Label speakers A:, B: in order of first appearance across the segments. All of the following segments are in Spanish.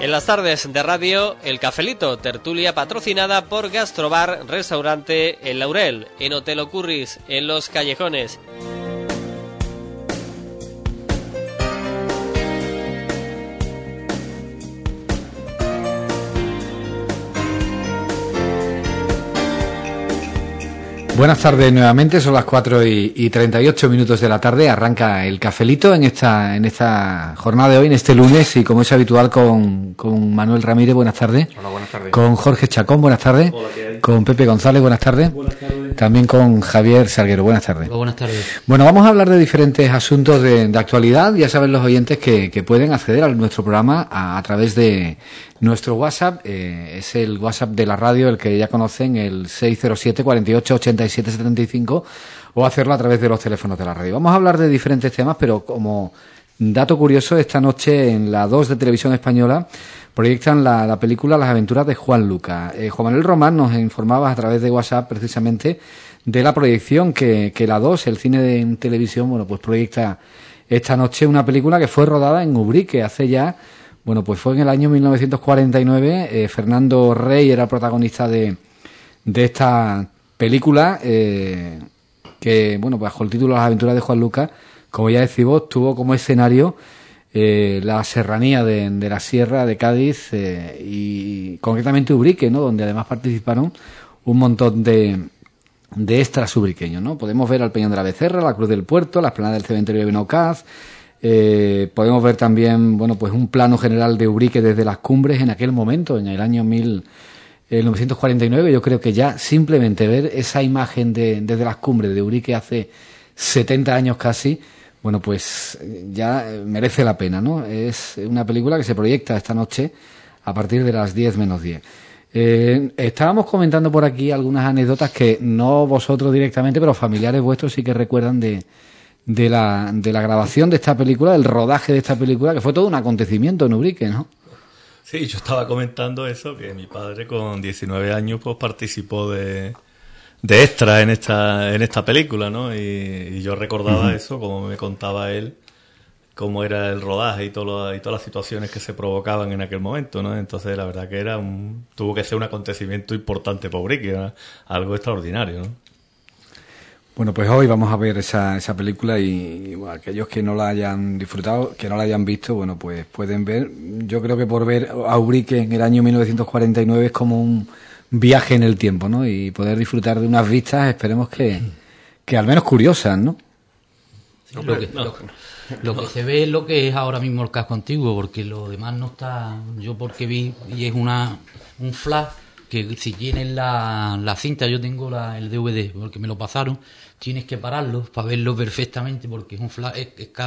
A: En las tardes de radio, El Cafelito, tertulia patrocinada por Gastrobar, restaurante El Laurel, en Hotel Ocurris, en Los Callejones.
B: Buenas tardes nuevamente, son las 4:38 de la tarde, arranca El Cafelito en esta jornada de hoy, en este lunes, y como es habitual con Manuel Ramírez, buenas tardes.
C: Hola, buenas tardes.
B: Con Jorge Chacón, buenas tardes.
C: Hola, ¿qué hay?
B: Con Pepe González, buenas tardes.
D: Buenas tardes.
B: También con Javier Salguero, buenas tardes.
D: Hola, buenas tardes.
B: Bueno, vamos a hablar de diferentes asuntos de actualidad. Ya saben los oyentes que pueden acceder a nuestro programa a través de nuestro WhatsApp. Es el WhatsApp de la radio, el que ya conocen, el 607 48 87 75, o hacerlo a través de los teléfonos de la radio. Vamos a hablar de diferentes temas, pero como dato curioso, esta noche en la 2 de Televisión Española proyectan la película Las aventuras de Juan Luca. Juan Manuel Román nos informaba a través de WhatsApp precisamente de la proyección que la 2, el cine de televisión, bueno, pues proyecta esta noche una película que fue rodada en Ubrique hace ya, bueno, pues fue en el año 1949. Fernando Rey era protagonista de esta película, que, bueno, pues bajo el título Las aventuras de Juan Luca, como ya decimos, tuvo como escenario la serranía de la Sierra de Cádiz, y concretamente Ubrique, ¿no?, donde además participaron un montón de extras ubriqueños, ¿no? Podemos ver al Peñón de la Becerra, la Cruz del Puerto, la explanada del cementerio de Benaucaz. Podemos ver también, bueno, pues un plano general de Ubrique desde las cumbres en aquel momento, en el año 1949. Yo creo que ya simplemente ver esa imagen desde las cumbres de Ubrique hace 70 años casi, bueno, pues ya merece la pena, ¿no? Es una película que se proyecta esta noche a partir de las 10 menos 10. Estábamos comentando por aquí algunas anécdotas que no vosotros directamente, pero familiares vuestros sí que recuerdan de la grabación de esta película, del rodaje de esta película, que fue todo un acontecimiento en Ubrique, ¿no?
C: Sí, yo estaba comentando eso, que mi padre con 19 años pues participó de extra en esta película, ¿no? Y yo recordaba eso, como me contaba él, cómo era el rodaje y todas las situaciones que se provocaban en aquel momento, ¿no? Entonces la verdad que tuvo que ser un acontecimiento importante para Ubrique, ¿no? Algo extraordinario, ¿no?
B: Bueno, pues hoy vamos a ver esa película y bueno, aquellos que no la hayan disfrutado, que no la hayan visto, bueno, pues pueden ver. Yo creo que por ver a Ubrique en el año 1949 es como un viaje en el tiempo, ¿no? Y poder disfrutar de unas vistas, esperemos que al menos curiosas, ¿no?
D: Sí, lo que se ve es lo que es ahora mismo el casco antiguo, porque lo demás no está. Yo porque vi, y es un flash, que si tienes la cinta, yo tengo el DVD, porque me lo pasaron, tienes que pararlo para verlo perfectamente, porque es un flash,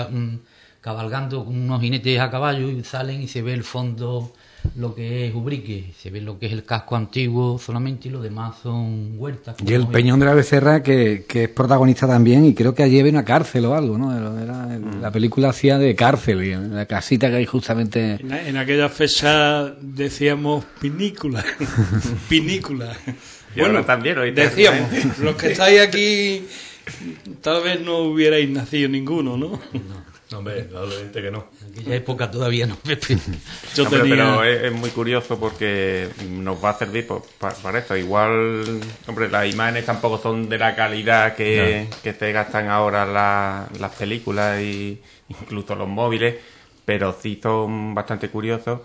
D: cabalgando con unos jinetes a caballo y salen y se ve el fondo, lo que es Ubrique, se ve lo que es el casco antiguo solamente, y lo demás son huertas.
B: Y el Peñón de la Becerra, que es protagonista también, y creo que allí hay una cárcel o algo, ¿no? La película hacía de cárcel, y la casita que hay justamente...
E: En aquella fecha decíamos pinícula. Pinícula.
C: Bueno, también hoy
E: decíamos, los que estáis aquí tal vez no hubierais nacido ninguno, ¿no?
C: No, hombre, probablemente que no.
D: En aquella época todavía no, Pepe.
F: Pero es muy curioso porque nos va a servir para eso. Igual, hombre, las imágenes tampoco son de la calidad que se gastan ahora las películas e incluso los móviles, pero sí son bastante curiosos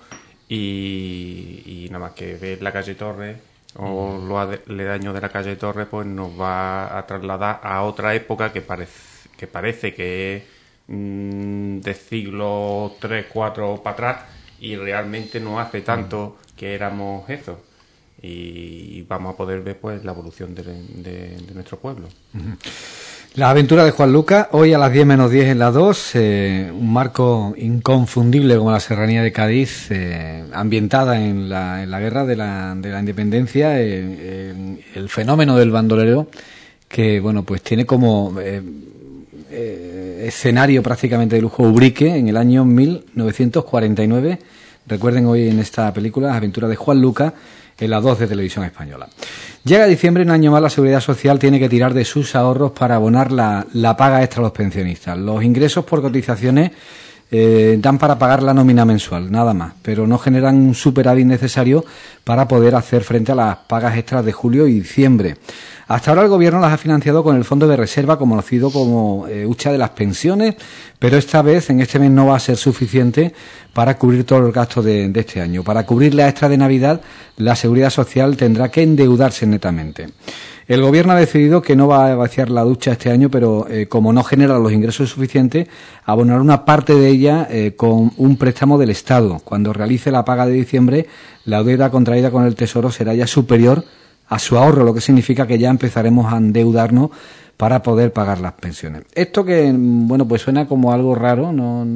F: y nada más que ver la calle Torres o los aledaños de la calle Torres, pues nos va a trasladar a otra época que parece que es de siglo 3, 4 para atrás, y realmente no hace tanto que éramos eso, y vamos a poder ver pues la evolución de nuestro pueblo.
B: La aventura de Juan Luca, hoy a las 10 menos 10 en la 2, un marco inconfundible como la Serranía de Cádiz, ambientada en la guerra de la independencia, el fenómeno del bandolero, que bueno, pues tiene como escenario prácticamente de lujo Ubrique en el año 1949. Recuerden hoy en esta película Las aventuras de Juan Luca, en la 2 de Televisión Española. Llega diciembre, un año más, la Seguridad Social tiene que tirar de sus ahorros para abonar la paga extra a los pensionistas. Los ingresos por cotizaciones dan para pagar la nómina mensual, nada más, pero no generan un superávit necesario para poder hacer frente a las pagas extras de julio y diciembre. Hasta ahora el Gobierno las ha financiado con el Fondo de Reserva, conocido como hucha de las pensiones, pero esta vez, en este mes, no va a ser suficiente para cubrir todos los gastos de este año. Para cubrir la extra de Navidad, la Seguridad Social tendrá que endeudarse netamente. El Gobierno ha decidido que no va a vaciar la ducha este año, pero como no genera los ingresos suficientes, abonar una parte de ella con un préstamo del Estado. Cuando realice la paga de diciembre, la deuda contraída con el Tesoro será ya superior a su ahorro, lo que significa que ya empezaremos a endeudarnos para poder pagar las pensiones. Esto que, bueno, pues suena como algo raro,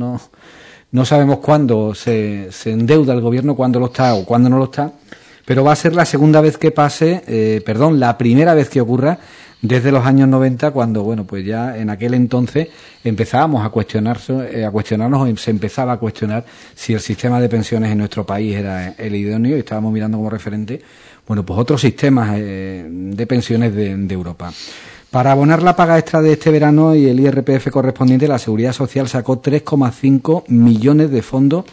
B: no sabemos cuándo se endeuda el Gobierno, cuándo lo está o cuándo no lo está, pero va a ser la segunda vez que pase, la primera vez que ocurra desde los años 90, cuando, bueno, pues ya en aquel entonces empezábamos a cuestionarnos o se empezaba a cuestionar si el sistema de pensiones en nuestro país era el idóneo, y estábamos mirando como referente, bueno, pues otros sistemas de pensiones de Europa. Para abonar la paga extra de este verano y el IRPF correspondiente, la Seguridad Social sacó 3,5 millones de fondos,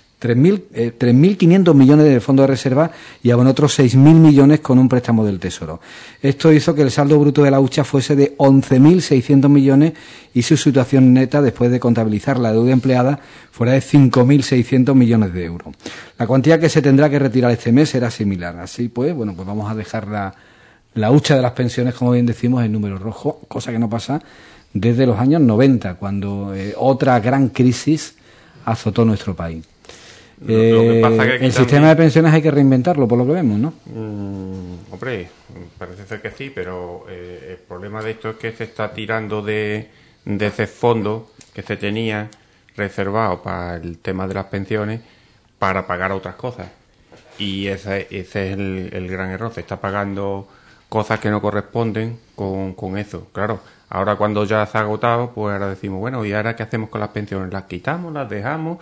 B: 3.500 millones de fondos de reserva, y abonó otros 6.000 millones con un préstamo del Tesoro. Esto hizo que el saldo bruto de la hucha fuese de 11.600 millones y su situación neta, después de contabilizar la deuda empleada, fuera de 5.600 millones de euros. La cuantía que se tendrá que retirar este mes será similar. Así pues, bueno, pues vamos a dejar la hucha de las pensiones, como bien decimos, en número rojo, cosa que no pasa desde los años 90, cuando otra gran crisis azotó nuestro país.
F: Lo que pasa que
B: el sistema de pensiones hay que reinventarlo, por lo que vemos, ¿no?
F: Hombre, parece ser que sí, pero el problema de esto es que se está tirando de ese fondo que se tenía reservado para el tema de las pensiones para pagar otras cosas. Y ese es el gran error. Se está pagando cosas que no corresponden con eso. Claro, ahora cuando ya se ha agotado, pues ahora decimos, bueno, ¿y ahora qué hacemos con las pensiones? ¿Las quitamos? ¿Las dejamos?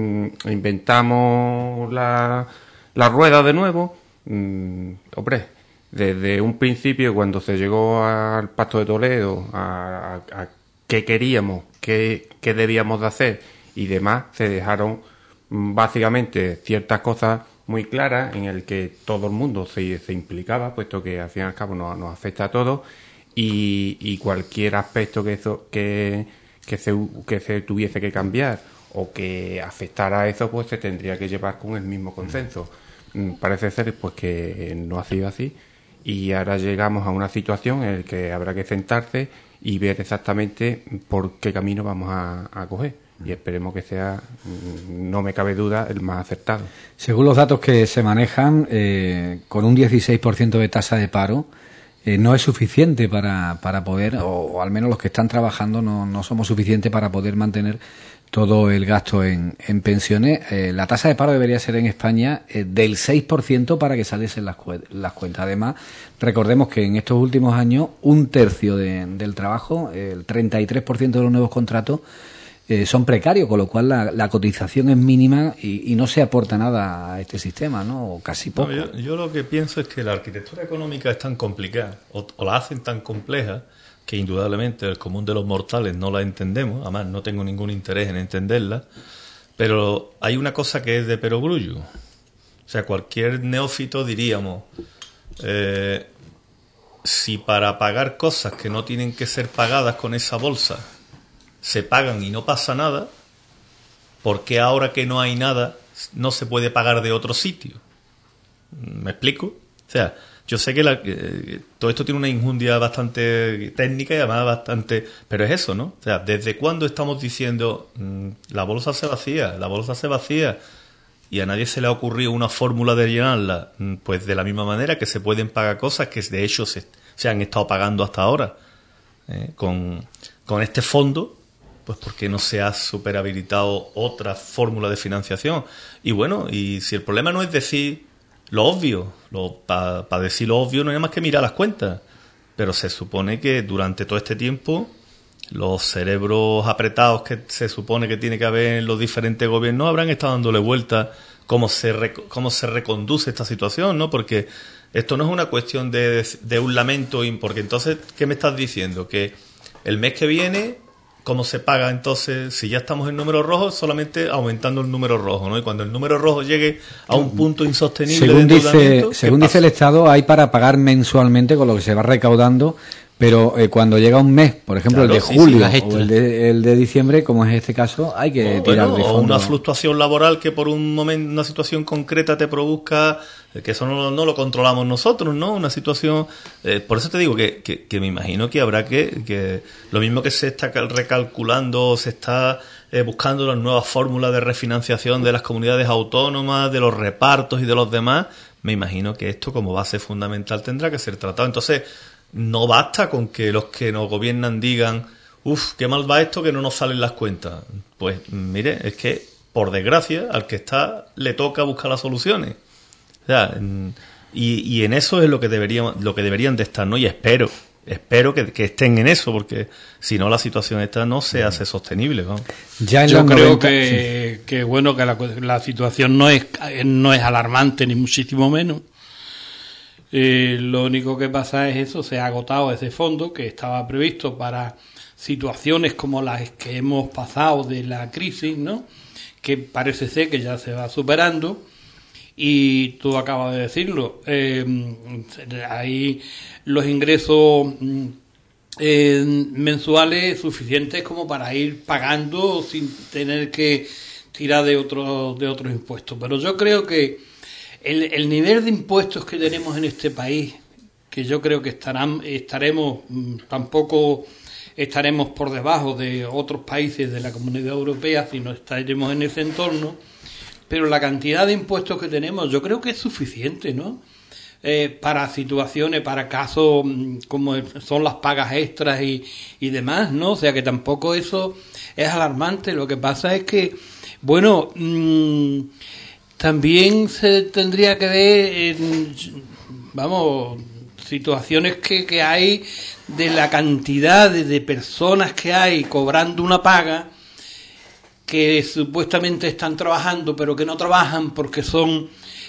F: ¿Inventamos la rueda de nuevo? Hombre, desde un principio, cuando se llegó al Pacto de Toledo, a qué queríamos, qué debíamos de hacer y demás, se dejaron básicamente ciertas cosas muy claras en el que todo el mundo se implicaba, puesto que al fin y al cabo nos afecta a todos, y cualquier aspecto que se tuviese que cambiar o que afectara a eso, pues se tendría que llevar con el mismo consenso. Parece ser pues que no ha sido así, y ahora llegamos a una situación en la que habrá que sentarse y ver exactamente por qué camino vamos a coger, y esperemos que sea, no me cabe duda, el más acertado.
B: Según los datos que se manejan, con un 16% de tasa de paro, no es suficiente para poder, o al menos los que están trabajando no somos suficientes para poder mantener todo el gasto en pensiones. La tasa de paro debería ser en España del 6% para que saliesen las cuentas. Además, recordemos que en estos últimos años un tercio del trabajo, el 33% de los nuevos contratos, son precarios, con lo cual la cotización es mínima y no se aporta nada a este sistema, ¿no? O casi poco.
C: No, yo lo que pienso es que la arquitectura económica es tan complicada, o la hacen tan compleja, que indudablemente el común de los mortales no la entendemos. Además, no tengo ningún interés en entenderla, pero hay una cosa que es de perogrullo. O sea, cualquier neófito diríamos, si para pagar cosas que no tienen que ser pagadas con esa bolsa se pagan y no pasa nada, ¿por qué ahora que no hay nada no se puede pagar de otro sitio? ¿Me explico? O sea, yo sé que todo esto tiene una injundia bastante técnica y además bastante... Pero es eso, ¿no? O sea, ¿desde cuándo estamos diciendo la bolsa se vacía? Y a nadie se le ha ocurrido una fórmula de llenarla. Pues de la misma manera que se pueden pagar cosas que de hecho se han estado pagando hasta ahora. Con este fondo, pues porque no se ha superhabilitado otra fórmula de financiación. Y bueno, y si el problema no es decir lo obvio, para decir lo obvio no hay más que mirar las cuentas, pero se supone que durante todo este tiempo los cerebros apretados que se supone que tiene que haber en los diferentes gobiernos habrán estado dándole vuelta cómo se reconduce esta situación, ¿no? Porque esto no es una cuestión de un lamento, porque entonces, ¿qué me estás diciendo? Que el mes que viene ¿cómo se paga entonces? Si ya estamos en números rojos, solamente aumentando el número rojo, ¿no? Y cuando el número rojo llegue a un punto insostenible
B: según dice el Estado, hay para pagar mensualmente con lo que se va recaudando, pero cuando llega un mes, por ejemplo, claro, el de julio o el de diciembre, como es este caso, hay que tirar de fondo.
C: O una fluctuación laboral que por un momento, una situación concreta te produzca, que eso no lo controlamos nosotros, ¿no? Una situación... por eso te digo que me imagino que habrá que lo mismo que se está recalculando, se está buscando las nuevas fórmulas de refinanciación de las comunidades autónomas, de los repartos y de los demás, me imagino que esto como base fundamental tendrá que ser tratado. Entonces... no basta con que los que nos gobiernan digan, qué mal va esto que no nos salen las cuentas. Pues mire, es que por desgracia al que está le toca buscar las soluciones. O sea, y en eso es lo que deberían de estar, ¿no? Y espero que estén en eso, porque si no la situación esta no se hace sostenible, ¿no?
E: Yo creo que bueno, que la situación no es alarmante ni muchísimo menos. Lo único que pasa es eso, se ha agotado ese fondo que estaba previsto para situaciones como las que hemos pasado de la crisis, ¿no? Que parece ser que ya se va superando, y tú acabas de decirlo, hay los ingresos mensuales suficientes como para ir pagando sin tener que tirar de otros impuestos. Pero yo creo que el nivel de impuestos que tenemos en este país, que yo creo que tampoco estaremos por debajo de otros países de la Comunidad Europea, sino estaremos en ese entorno, pero la cantidad de impuestos que tenemos yo creo que es suficiente, ¿no? Para situaciones, para casos como son las pagas extras y demás, ¿no? O sea que tampoco eso es alarmante. Lo que pasa es que, bueno... también se tendría que ver, situaciones que hay de la cantidad de personas que hay cobrando una paga, que supuestamente están trabajando, pero que no trabajan porque son,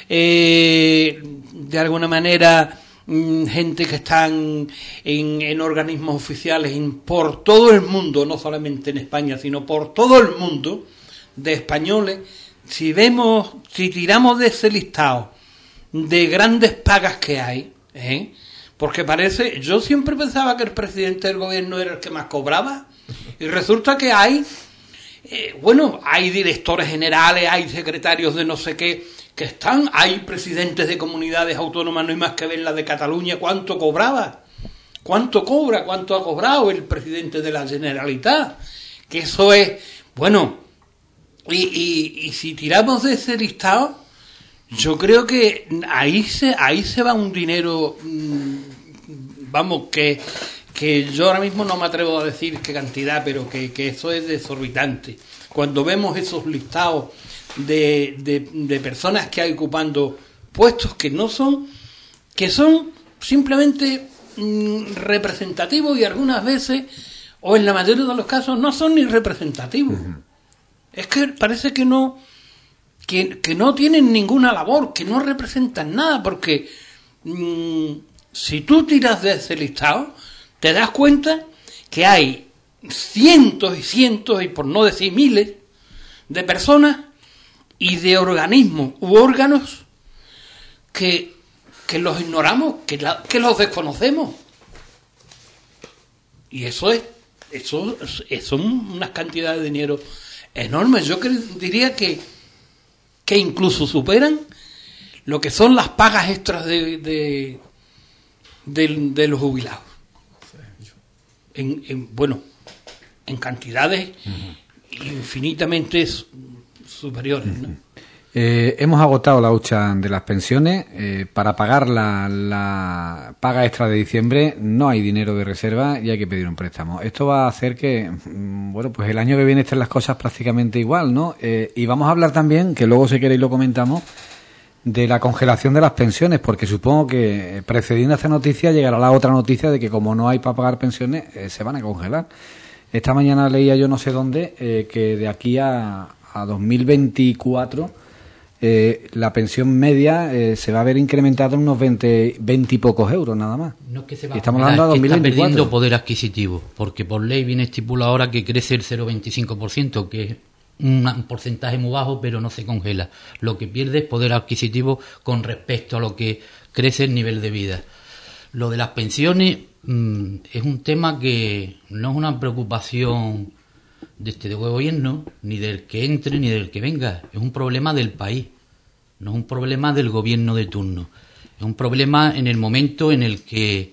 E: de alguna manera, gente que están en organismos oficiales por todo el mundo, no solamente en España, sino por todo el mundo, de españoles. Si tiramos de ese listado de grandes pagas que hay, porque yo siempre pensaba que el presidente del gobierno era el que más cobraba, y resulta que hay directores generales, hay secretarios de no sé qué, hay presidentes de comunidades autónomas, no hay más que ver la de Cataluña, cuánto cobraba, cuánto ha cobrado el presidente de la Generalitat, que eso es, Y si tiramos de ese listado, yo creo que ahí se va un dinero, que yo ahora mismo no me atrevo a decir qué cantidad, pero que eso es desorbitante. Cuando vemos esos listados de personas que hay ocupando puestos que son simplemente representativos, y algunas veces, o en la mayoría de los casos, no son ni representativos. Es que parece que no tienen ninguna labor, que no representan nada, porque si tú tiras de ese listado, te das cuenta que hay cientos y cientos, y por no decir miles, de personas y de organismos u órganos que los ignoramos, que los desconocemos. Y eso son unas cantidades de dinero enormes. Yo diría que incluso superan lo que son las pagas extras de los jubilados. En cantidades infinitamente superiores, ¿no?
B: Hemos agotado la hucha de las pensiones. Para pagar la paga extra de diciembre no hay dinero de reserva y hay que pedir un préstamo. Esto va a hacer que, pues el año que viene estén las cosas prácticamente igual, ¿no? Y vamos a hablar también, que luego si queréis lo comentamos, de la congelación de las pensiones, porque supongo que precediendo a esta noticia llegará la otra noticia de que como no hay para pagar pensiones, se van a congelar. Esta mañana leía yo no sé dónde que de aquí a 2024 la pensión media se va a ver incrementada en unos 20 y pocos euros nada más.
D: No es que se va,
B: estamos hablando de 2024.
D: Está perdiendo poder adquisitivo, porque por ley viene estipulado ahora que crece el 0,25%, que es un porcentaje muy bajo, pero no se congela. Lo que pierde es poder adquisitivo con respecto a lo que crece el nivel de vida. Lo de las pensiones es un tema que no es una preocupación de este gobierno, ni del que entre ni del que venga. Es un problema del país, no es un problema del gobierno de turno. Es un problema en el momento en el que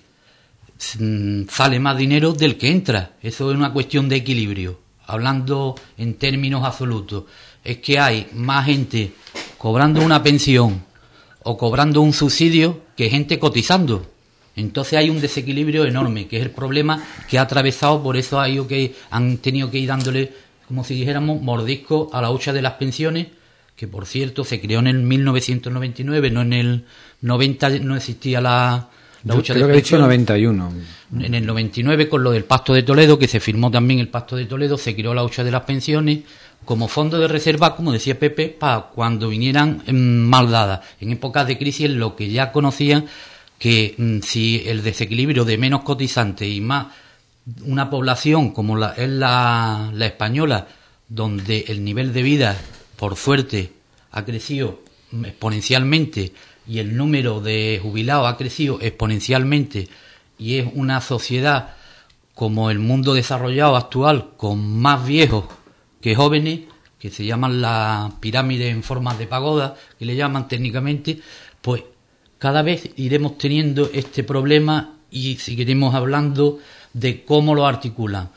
D: sale más dinero del que entra. Eso es una cuestión de equilibrio. Hablando en términos absolutos, es que hay más gente cobrando una pensión o cobrando un subsidio que gente cotizando. Entonces hay un desequilibrio enorme, que es el problema que ha atravesado, por eso ha ido que han tenido que ir dándole, como si dijéramos, mordisco a la hucha de las pensiones, que por cierto se creó en el 1999, no en el 90 no existía la hucha de pensiones. Creo que he dicho
B: 91.
D: En el 99, con lo del Pacto de Toledo, que se firmó también el Pacto de Toledo, se creó la hucha de las pensiones como fondo de reserva, como decía Pepe, para cuando vinieran mal dadas. En épocas de crisis, lo que ya conocían, que si el desequilibrio de menos cotizantes y más una población como es la española, donde el nivel de vida, por suerte, ha crecido exponencialmente y el número de jubilados ha crecido exponencialmente, y es una sociedad como el mundo desarrollado actual, con más viejos que jóvenes, que se llaman la pirámide en forma de pagoda, que le llaman técnicamente, pues cada vez iremos teniendo este problema y seguiremos hablando de cómo lo articulan.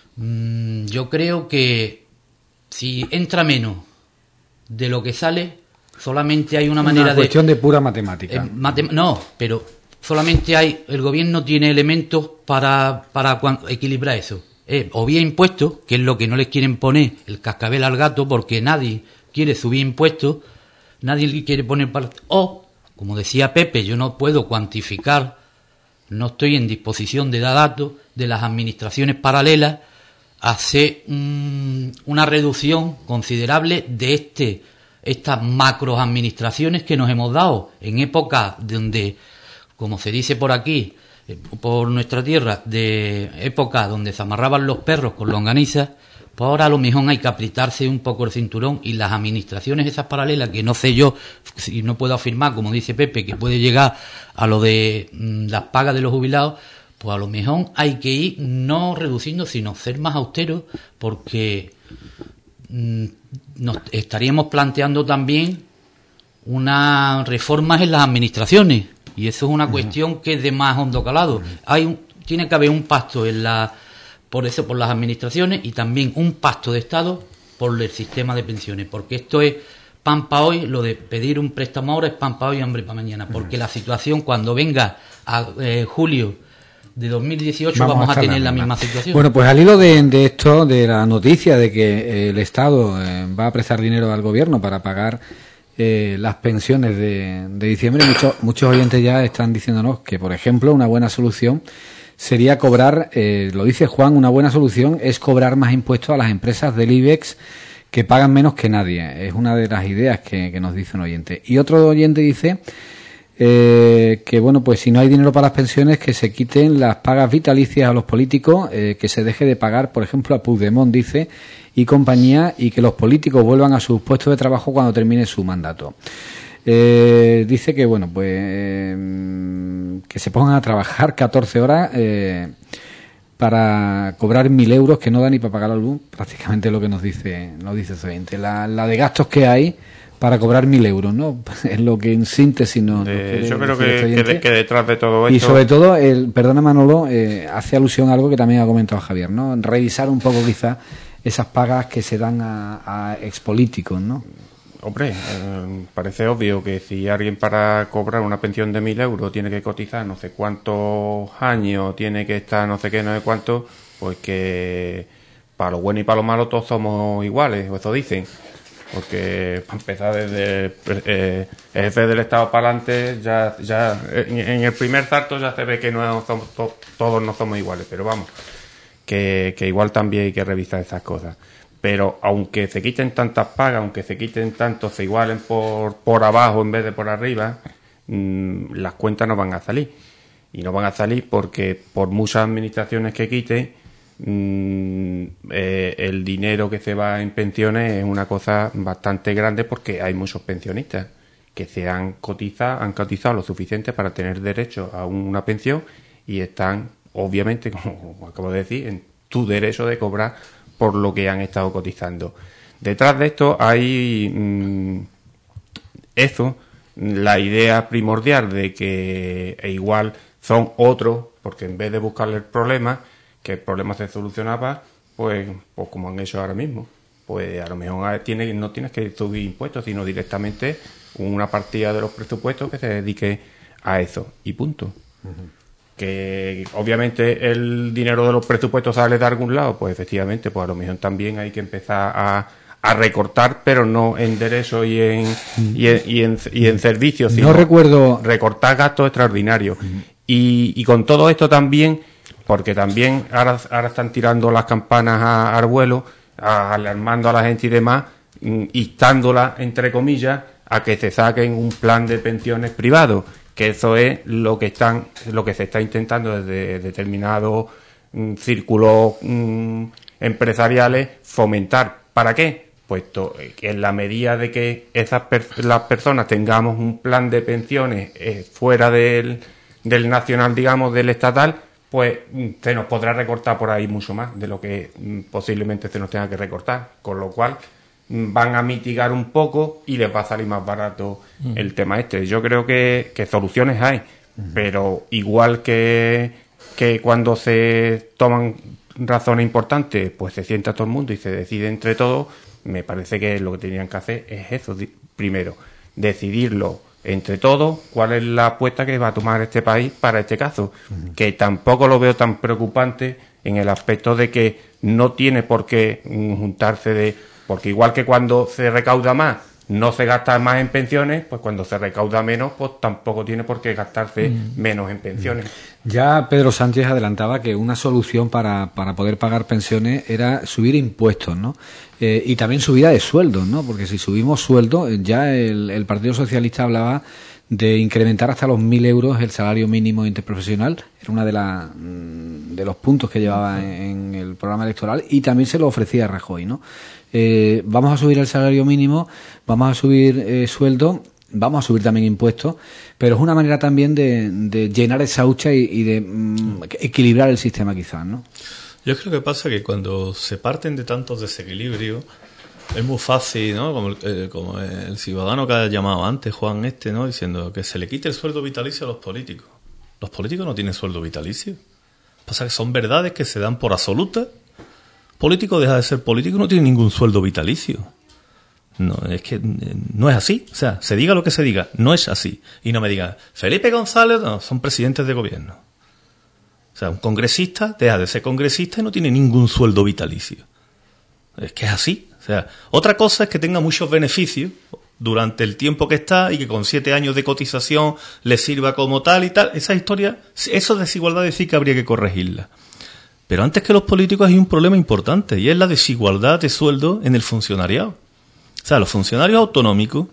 D: Yo creo que si entra menos de lo que sale, solamente hay una manera de...
B: Una cuestión de pura matemática.
D: No, pero solamente el gobierno tiene elementos para equilibrar eso. O vía impuestos, que es lo que no les quieren poner el cascabel al gato, porque nadie quiere subir impuestos, nadie le quiere poner... O, como decía Pepe, yo no puedo cuantificar, no estoy en disposición de dar datos de las administraciones paralelas, hacer una reducción considerable de estas macro administraciones que nos hemos dado en épocas donde, como se dice por aquí, por nuestra tierra, de época donde se amarraban los perros con longanizas, pues ahora a lo mejor hay que apretarse un poco el cinturón, y las administraciones esas paralelas, que no sé yo, si no puedo afirmar, como dice Pepe, que puede llegar a lo de las pagas de los jubilados, pues a lo mejor hay que ir no reduciendo, sino ser más austeros, porque nos estaríamos planteando también unas reformas en las administraciones, y eso es una cuestión que es de más hondo calado. Tiene que haber un pacto por las administraciones, y también un pacto de Estado por el sistema de pensiones, porque esto es pan para hoy, lo de pedir un préstamo ahora es pan para hoy y hambre para mañana, porque la situación cuando venga a julio de 2018 vamos a tener la misma situación.
B: Bueno, pues al hilo de esto, de la noticia de que el Estado va a prestar dinero al gobierno para pagar las pensiones de diciembre, muchos oyentes ya están diciéndonos que, por ejemplo, una buena solución sería cobrar, lo dice Juan, una buena solución es cobrar más impuestos a las empresas del IBEX que pagan menos que nadie. Es una de las ideas que nos dice un oyente. Y otro oyente dice que, bueno, pues si no hay dinero para las pensiones, que se quiten las pagas vitalicias a los políticos, que se deje de pagar, por ejemplo, a Puigdemont, dice, y compañía, y que los políticos vuelvan a sus puestos de trabajo cuando termine su mandato. Dice que, bueno, pues que se pongan a trabajar 14 horas para cobrar 1.000 euros, que no da ni para pagar la luz, prácticamente lo que nos dice ese oyente. La de gastos que hay para cobrar 1.000 euros, ¿no? Es lo que en síntesis nos
F: yo creo que detrás de todo esto...
B: Y sobre todo, perdona Manolo, hace alusión a algo que también ha comentado Javier, ¿no? Revisar un poco quizás esas pagas que se dan a expolíticos, ¿no?
F: Hombre, parece obvio que si alguien para cobrar una pensión de 1.000 euros tiene que cotizar no sé cuántos años, tiene que estar no sé qué, no sé cuánto, pues que para lo bueno y para lo malo todos somos iguales, o eso dicen. Porque para empezar desde el jefe del Estado para adelante, ya en el primer salto ya se ve que no somos, todos no somos iguales, pero vamos, que igual también hay que revisar esas cosas. pero aunque se quiten tantas pagas, aunque se quiten tantos, se igualen por abajo en vez de por arriba, las cuentas no van a salir. Y no van a salir porque por muchas administraciones que quite, el dinero que se va en pensiones es una cosa bastante grande, porque hay muchos pensionistas que han cotizado lo suficiente para tener derecho a una pensión y están, obviamente, como acabo de decir, en tu derecho de cobrar por lo que han estado cotizando. Detrás de esto hay la idea primordial de que igual son otros, porque en vez de buscarle el problema, que el problema se solucionaba, pues como han hecho ahora mismo, pues a lo mejor no tienes que subir impuestos, sino directamente una partida de los presupuestos que se dedique a eso, y punto. Uh-huh. Que obviamente el dinero de los presupuestos sale de algún lado, pues efectivamente, pues a lo mejor también hay que empezar a recortar, pero no en derechos y en servicios, sino
B: no recuerdo
F: recortar gastos extraordinarios. Y con todo esto también, porque también ahora están tirando las campanas al vuelo, alarmando a la gente y demás, instándola, entre comillas, a que se saquen un plan de pensiones privado, que eso es lo que se está intentando desde determinados círculos empresariales fomentar. ¿Para qué? Puesto que en la medida de que las personas tengamos un plan de pensiones fuera del nacional, digamos, del estatal, pues se nos podrá recortar por ahí mucho más de lo que posiblemente se nos tenga que recortar, con lo cual van a mitigar un poco y les va a salir más barato el tema este. Yo creo que soluciones hay, pero igual que cuando se toman razones importantes, pues se sienta todo el mundo y se decide entre todos. Me parece que lo que tenían que hacer es eso, primero, decidirlo entre todos, cuál es la apuesta que va a tomar este país para este caso, que tampoco lo veo tan preocupante en el aspecto de que no tiene por qué juntarse porque igual que cuando se recauda más no se gasta más en pensiones, pues cuando se recauda menos, pues tampoco tiene por qué gastarse menos en pensiones.
B: Ya Pedro Sánchez adelantaba que una solución para poder pagar pensiones era subir impuestos, ¿no? Y también subida de sueldos, ¿no? Porque si subimos sueldos, ya el Partido Socialista hablaba de incrementar hasta los 1.000 euros el salario mínimo interprofesional. Era una de los puntos que llevaba en el programa electoral, y también se lo ofrecía a Rajoy, ¿no? Vamos a subir el salario mínimo, vamos a subir sueldo, vamos a subir también impuestos, pero es una manera también de llenar esa hucha y de equilibrar el sistema, quizás, ¿no?
C: Yo creo que pasa que cuando se parten de tantos desequilibrios es muy fácil, ¿no? Como el ciudadano que ha llamado antes, Juan ¿no? Diciendo que se le quite el sueldo vitalicio a los políticos. Los políticos no tienen sueldo vitalicio. Pasa que son verdades que se dan por absolutas. Político deja de ser político y no tiene ningún sueldo vitalicio. No, es que no es así. O sea, se diga lo que se diga, no es así. Y no me digan, Felipe González, no, son presidentes de gobierno. O sea, un congresista deja de ser congresista y no tiene ningún sueldo vitalicio. Es que es así. O sea, otra cosa es que tenga muchos beneficios durante el tiempo que está y que con 7 años de cotización le sirva como tal y tal. Esa historia, esa desigualdad sí que habría que corregirla. Pero antes que los políticos hay un problema importante, y es la desigualdad de sueldo en el funcionariado. O sea, los funcionarios autonómicos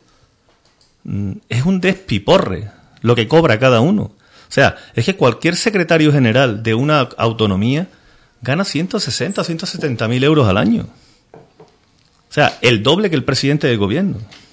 C: es un despiporre lo que cobra cada uno. O sea, es que cualquier secretario general de una autonomía gana 160, 170.000 euros al año. O sea, el doble que el presidente del gobierno.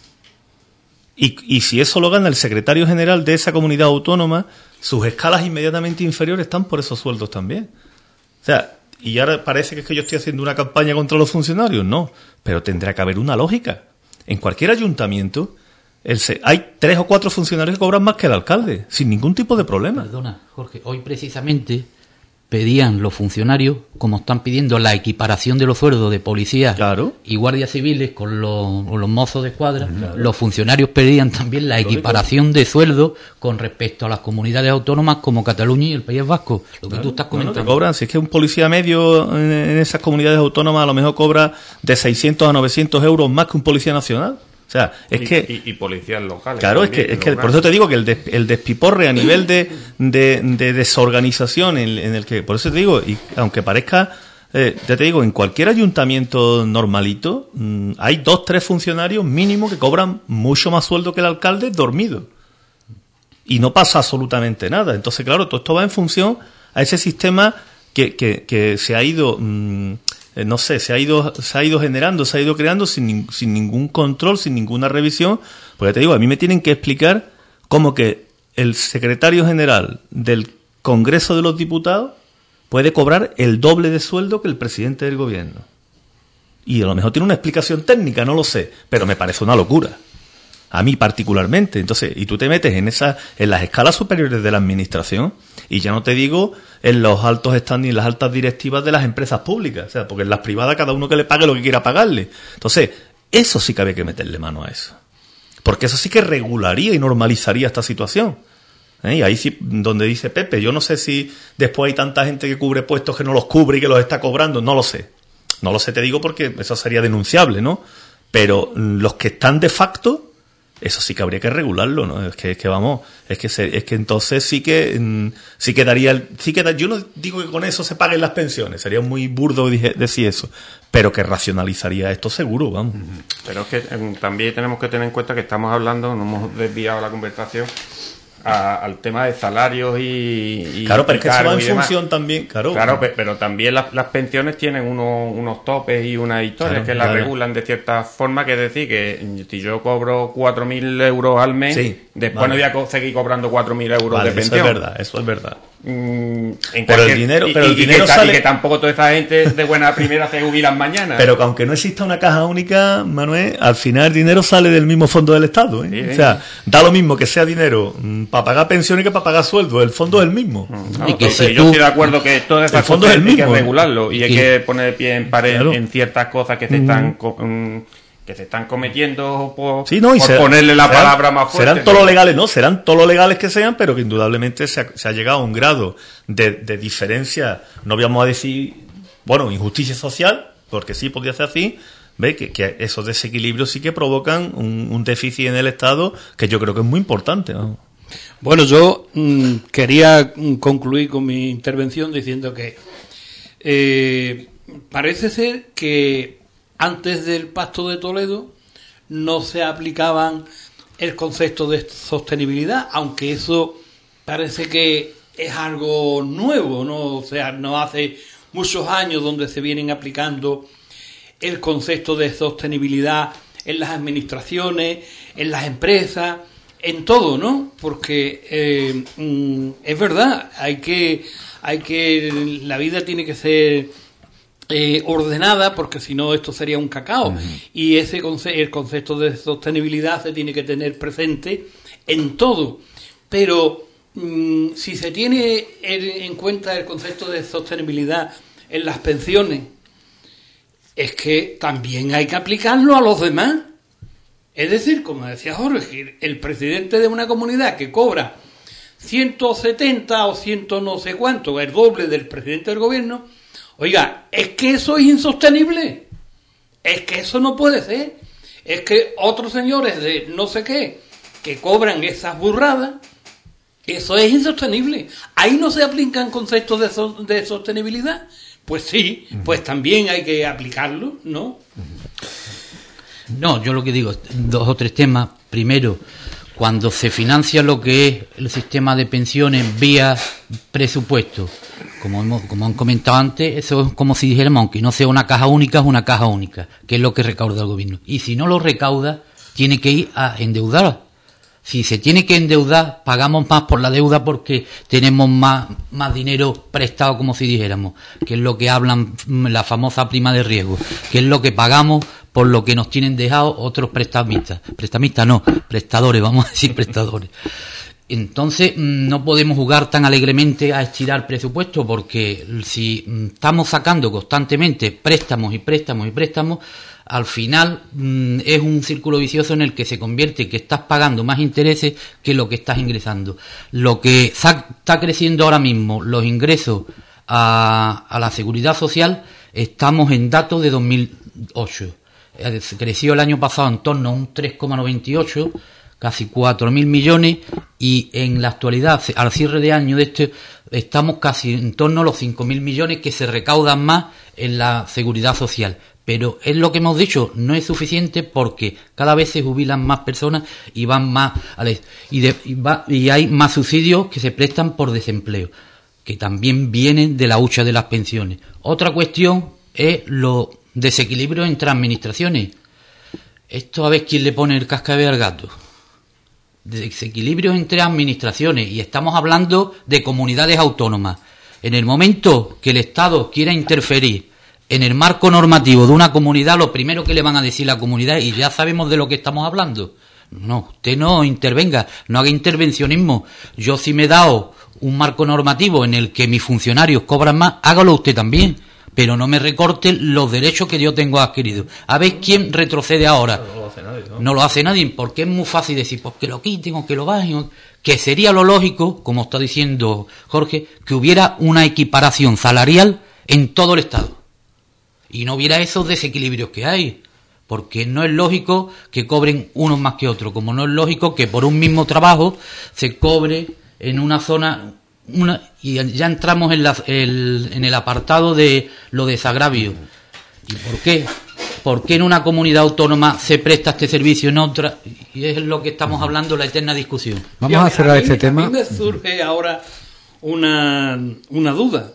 C: Y si eso lo gana el secretario general de esa comunidad autónoma, sus escalas inmediatamente inferiores están por esos sueldos también. O sea, y ahora parece que es que yo estoy haciendo una campaña contra los funcionarios. No, pero tendrá que haber una lógica. En cualquier ayuntamiento hay 3 o 4 funcionarios que cobran más que el alcalde, sin ningún tipo de problema.
D: Perdona, Jorge, hoy precisamente pedían los funcionarios, como están pidiendo la equiparación de los sueldos de policías y guardias civiles con los mozos de escuadra, los funcionarios pedían también la equiparación de sueldos con respecto a las comunidades autónomas como Cataluña y el País Vasco, lo que tú estás comentando.
C: Te cobran, si es que un policía medio en esas comunidades autónomas a lo mejor cobra de 600 a 900 euros más que un policía nacional. O sea, es y
F: policías locales.
C: Claro, es que por eso te digo que el despiporre a nivel de desorganización en el que, por eso te digo, y aunque parezca ya te digo, en cualquier ayuntamiento normalito hay 2-3 funcionarios mínimo que cobran mucho más sueldo que el alcalde dormido. Y no pasa absolutamente nada. Entonces, claro, todo esto va en función a ese sistema que se ha ido, no sé, se ha ido generando, se ha ido creando sin ningún control, sin ninguna revisión. Porque te digo, a mí me tienen que explicar cómo que el secretario general del Congreso de los Diputados puede cobrar el doble de sueldo que el presidente del gobierno. Y a lo mejor tiene una explicación técnica, no lo sé, pero me parece una locura. A mí particularmente. Entonces, y tú te metes en las escalas superiores de la administración, y ya no te digo en los altos standing, en las altas directivas de las empresas públicas, o sea, porque en las privadas cada uno que le pague lo que quiera pagarle. Entonces, eso sí que había que meterle mano a eso. Porque eso sí que regularía y normalizaría esta situación. Y ahí sí, donde dice Pepe, yo no sé si después hay tanta gente que cubre puestos que no los cubre y que los está cobrando, no lo sé. No lo sé, te digo, porque eso sería denunciable, ¿no? Pero los que están de facto, eso sí que habría que regularlo, ¿no? Es que vamos, es que entonces sí que daría, yo no digo que con eso se paguen las pensiones, sería muy burdo decir eso, pero que racionalizaría esto seguro, vamos.
F: Pero es que también tenemos que tener en cuenta que estamos hablando, no hemos desviado la conversación al tema de salarios y
C: claro, pero es que eso va en
F: función
C: demás. También, claro,
F: pero también las pensiones tienen unos topes y unas historias que las regulan de cierta forma, que es decir, que si yo cobro 4.000 euros al mes, después no voy a seguir cobrando 4.000 euros de pensión.
C: Eso es verdad.
F: Pero el dinero sale... y que tampoco toda esa gente de buena primera se jubilan mañana.
C: Pero que aunque no exista una caja única, Manuel, al final el dinero sale del mismo fondo del Estado, ¿eh? Sí. O sea, da lo mismo que sea dinero para pagar pensiones que para pagar sueldos. El fondo es el mismo.
F: No, y que yo estoy de acuerdo que todas esas cosas hay que regularlo y hay que poner pie en pared en ciertas cosas que se están cometiendo por ponerle la palabra más fuerte.
C: Serán todos los legales, ¿no? Serán todos los legales que sean, pero que indudablemente se ha llegado a un grado de diferencia, no vamos a decir, injusticia social, porque sí podría ser así, ve que esos desequilibrios sí que provocan un déficit en el Estado que yo creo que es muy importante, ¿no?
E: Bueno, yo quería concluir con mi intervención diciendo que parece ser que antes del Pacto de Toledo no se aplicaban el concepto de sostenibilidad, aunque eso parece que es algo nuevo, ¿no? O sea, no hace muchos años donde se vienen aplicando el concepto de sostenibilidad en las administraciones, en las empresas, en todo, ¿no? Porque es verdad, la vida tiene que ser ordenada, porque si no esto sería un cacao. Uh-huh. Y el concepto de sostenibilidad se tiene que tener presente en todo. Pero si se tiene en cuenta el concepto de sostenibilidad en las pensiones, es que también hay que aplicarlo a los demás. Es decir, como decía Jorge, el presidente de una comunidad que cobra 170 o 100 no sé cuánto, el doble del presidente del gobierno, oiga, es que eso es insostenible. Es que eso no puede ser. Es que otros señores de no sé qué que cobran esas burradas, eso es insostenible. Ahí no se aplican conceptos de sostenibilidad. Pues sí, pues también hay que aplicarlo, ¿no?
D: No, yo lo que digo, 2 o 3 temas. Primero, cuando se financia lo que es el sistema de pensiones vía presupuesto, como han comentado antes, eso es como si dijéramos, aunque no sea una caja única, es una caja única, que es lo que recauda el gobierno. Y si no lo recauda, tiene que ir a endeudar. Si se tiene que endeudar, pagamos más por la deuda porque tenemos más dinero prestado, como si dijéramos, que es lo que hablan la famosa prima de riesgo, que es lo que pagamos por lo que nos tienen dejado otros prestamistas, prestadores, vamos a decir prestadores. Entonces no podemos jugar tan alegremente a estirar presupuesto, porque si estamos sacando constantemente préstamos, al final es un círculo vicioso en el que se convierte que estás pagando más intereses que lo que estás ingresando. Lo que está creciendo ahora mismo, los ingresos a la seguridad social, estamos en datos de 2008. Creció el año pasado en torno a un 3,98, casi 4.000 millones, y en la actualidad, al cierre de año de este, estamos casi en torno a los 5.000 millones que se recaudan más en la seguridad social. Pero es lo que hemos dicho, no es suficiente porque cada vez se jubilan más personas y van más y hay más subsidios que se prestan por desempleo, que también vienen de la hucha de las pensiones. Otra cuestión es los desequilibrios entre administraciones. Esto a ver quién le pone el cascabel al gato. Desequilibrios entre administraciones, y estamos hablando de comunidades autónomas. En el momento que el Estado quiera interferir en el marco normativo de una comunidad, lo primero que le van a decir a la comunidad, y ya sabemos de lo que estamos hablando: no, usted no intervenga, no haga intervencionismo. Yo, si me he dado un marco normativo en el que mis funcionarios cobran más, hágalo usted también, pero no me recorte los derechos que yo tengo adquiridos. A ver quién retrocede ahora.
C: No lo hace nadie, ¿no?
D: No lo hace nadie, porque es muy fácil decir, pues que lo quiten o que lo bajen, que sería lo lógico, como está diciendo Jorge, que hubiera una equiparación salarial en todo el Estado y no hubiera esos desequilibrios que hay, porque no es lógico que cobren unos más que otros, como no es lógico que por un mismo trabajo se cobre en una zona y ya entramos en el apartado de lo desagravio. ¿Y por qué? ¿Por qué en una comunidad autónoma se presta este servicio, en otra? Y es lo que estamos hablando, la eterna discusión.
B: Vamos a cerrar este tema.
E: A mí me surge ahora una duda.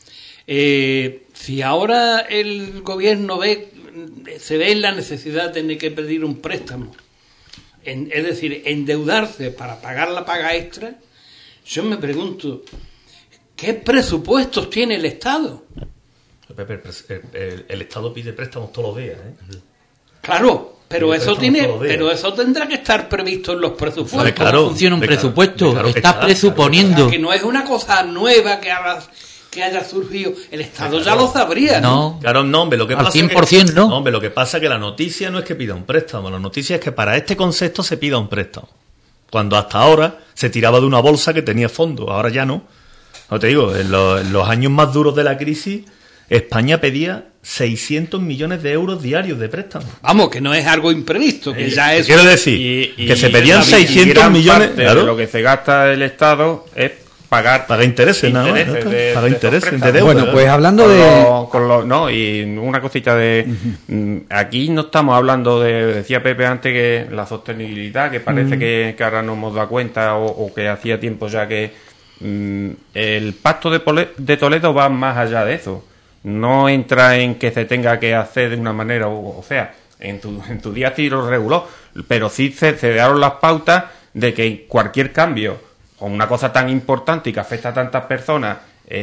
E: Si ahora el gobierno se ve en la necesidad de tener que pedir un préstamo, es decir, endeudarse para pagar la paga extra, yo me pregunto, ¿qué presupuestos tiene el Estado?
C: Pepe, el Estado pide préstamos todos los días, ¿eh?
E: Claro, pero eso tendrá que estar previsto en los presupuestos.
D: Claro, ¿cómo funciona un presupuesto? Claro, estás presuponiendo.
E: Que no es una cosa nueva que haya surgido. El Estado ya lo sabría, ¿no?
C: Claro, no, hombre, lo que
D: al
C: pasa
D: 100%
C: es que,
D: no.
C: Hombre, lo que pasa es que la noticia no es que pida un préstamo, la noticia es que para este concepto se pida un préstamo. Cuando hasta ahora se tiraba de una bolsa que tenía fondo, ahora ya no. No te digo, en los años más duros de la crisis, España pedía 600 millones de euros diarios de préstamo.
E: Vamos, que no es algo imprevisto, que ya es...
C: Quiero decir, que se pedían 600 millones...
F: Claro. De lo que se gasta el Estado es pagar
C: intereses, nada más, ¿no? Pagar intereses de deuda.
B: Bueno, pues hablando
F: y una cosita de... Aquí no estamos hablando de... Decía Pepe antes que la sostenibilidad, que parece que ahora no hemos dado cuenta, o que hacía tiempo ya que... el Pacto de Toledo va más allá de eso. No entra en que se tenga que hacer de una manera, o sea, en tu día sí lo reguló, pero sí se dieron las pautas de que cualquier cambio con una cosa tan importante y que afecta a tantas personas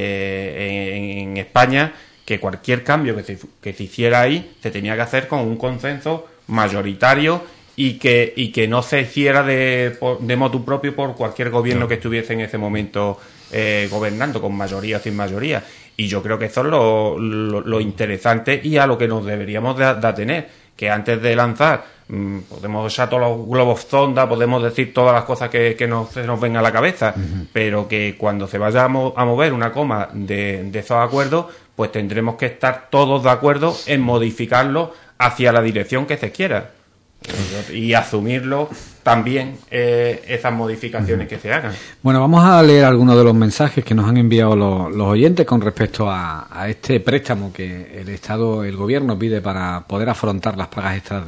F: en España, que cualquier cambio que se hiciera ahí se tenía que hacer con un consenso mayoritario y que no se hiciera de motu propio por cualquier gobierno que estuviese en ese momento gobernando, con mayoría o sin mayoría. Y yo creo que eso es lo interesante y a lo que nos deberíamos de atener, que antes de lanzar podemos echar todos los globos sonda, podemos decir todas las cosas que se nos vengan a la cabeza, pero que cuando se vaya a mover una coma de esos acuerdos, pues tendremos que estar todos de acuerdo en modificarlo hacia la dirección que se quiera. Y asumirlo también esas modificaciones que se hagan.
B: Bueno, vamos a leer algunos de los mensajes que nos han enviado los oyentes con respecto a este préstamo que el gobierno pide para poder afrontar las pagas extras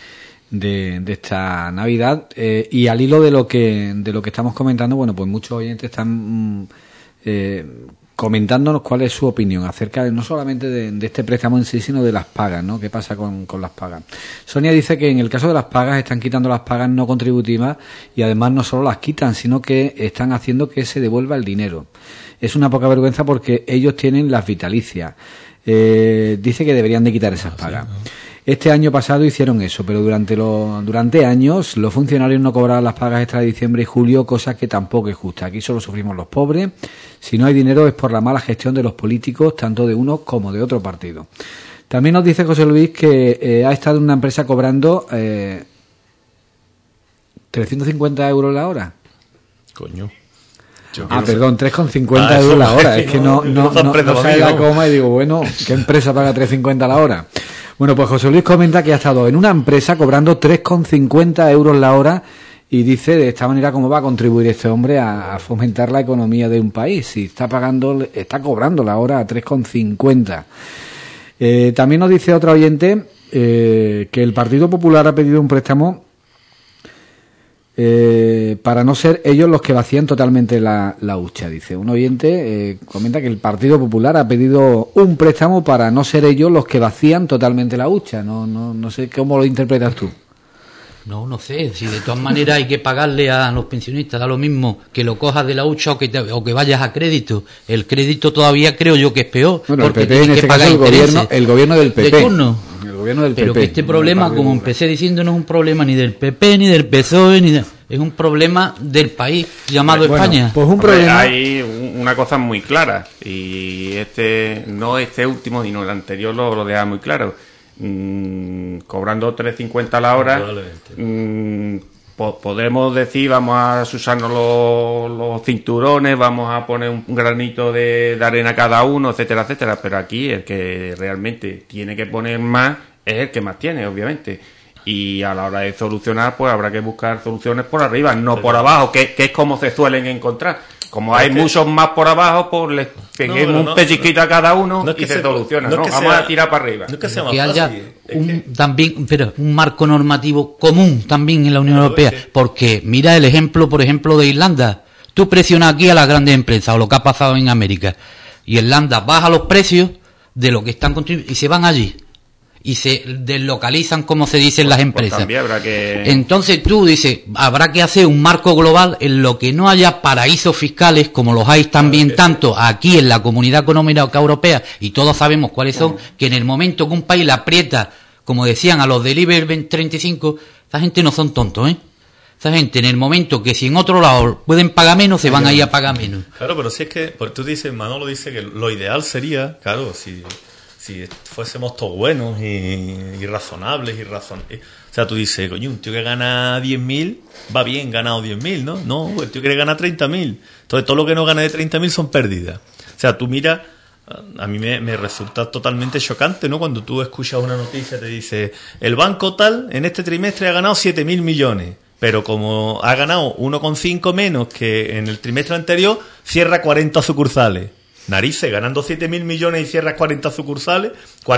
B: de esta Navidad, y al hilo de lo que estamos comentando, bueno, pues muchos oyentes están comentándonos cuál es su opinión acerca de no solamente de este préstamo en sí, sino de las pagas, ¿no? ¿Qué pasa con las pagas? Sonia dice que en el caso de las pagas están quitando las pagas no contributivas y además no solo las quitan, sino que están haciendo que se devuelva el dinero. Es una poca vergüenza porque ellos tienen las vitalicias. Dice que deberían de quitar esas pagas. Este año pasado hicieron eso, pero durante años los funcionarios no cobraban las pagas extra de diciembre y julio, cosa que tampoco es justa. Aquí solo sufrimos los pobres. Si no hay dinero es por la mala gestión de los políticos, tanto de uno como de otro partido. También nos dice José Luis que ha estado en una empresa cobrando 350 euros la hora.
C: Coño.
B: Perdón, 3,50 euros la hora. Es que no sale la coma y digo, bueno, ¿qué empresa paga 3,50 la hora? Bueno, pues José Luis comenta que ha estado en una empresa cobrando 3,50 euros la hora y dice de esta manera cómo va a contribuir este hombre a fomentar la economía de un país, si está cobrando la hora a 3,50. También nos dice otra oyente que el Partido Popular ha pedido un préstamo para no ser ellos los que vacían totalmente la hucha. Dice un oyente, comenta que el Partido Popular ha pedido un préstamo para no ser ellos los que vacían totalmente la hucha. No sé cómo lo interpretas tú.
D: No sé, si de todas maneras hay que pagarle a los pensionistas, da lo mismo que lo cojas de la hucha o que vayas a crédito. El crédito todavía creo yo que es peor,
B: bueno,
D: porque
B: el PP en este caso el gobierno del PP.
D: De turno.
B: El gobierno del
D: Pero
B: PP,
D: que este problema, como empecé diciendo, no es un problema ni del PP, ni del PSOE, es un problema del país llamado España.
B: Pues un problema.
F: Hay una cosa muy clara, y este último, sino el anterior lo deja muy claro. Cobrando 3,50 la hora, podemos decir, vamos a usarnos los cinturones, vamos a poner un granito de arena cada uno, etcétera, etcétera, pero aquí el que realmente tiene que poner más es el que más tiene, obviamente, y a la hora de solucionar pues habrá que buscar soluciones por arriba, no por abajo, que es como se suelen encontrar. Como hay muchos más por abajo, pues les peguemos un pellizquito a cada uno y se soluciona. Vamos a tirar para arriba.
C: No es que sea más
D: que haya
C: fácil,
D: un marco normativo común también en la Unión Europea, porque mira el ejemplo, por ejemplo, de Irlanda. Tú presionas aquí a las grandes empresas, o lo que ha pasado en América, y Irlanda baja los precios de lo que están contribuyendo y se van allí. Y se deslocalizan, como se dice en las empresas.
F: También habrá que...
D: Entonces tú dices, habrá que hacer un marco global en lo que no haya paraísos fiscales, como los hay también tanto aquí en la Comunidad Económica Europea, y todos sabemos cuáles son, que en el momento que un país le aprieta, como decían a los del IBEX 35, esa gente no son tontos, Esa gente, en el momento que si en otro lado pueden pagar menos, se van a ir a pagar menos.
C: Claro, pero si es que, porque tú dices, Manolo dice que lo ideal sería, claro, si fuésemos todos buenos y razonables o sea, tú dices, coño, un tío que gana 10.000 va bien, ganado 10.000, ¿no? No, el tío que gana 30.000. Entonces todo lo que no gana de 30.000 son pérdidas. O sea, tú miras, a mí me resulta totalmente chocante, ¿no? Cuando tú escuchas una noticia te dice, el banco tal en este trimestre ha ganado 7.000 millones, pero como ha ganado 1,5 menos que en el trimestre anterior, cierra 40 sucursales. Narices, ganando 7.000 millones y cierras 40 sucursales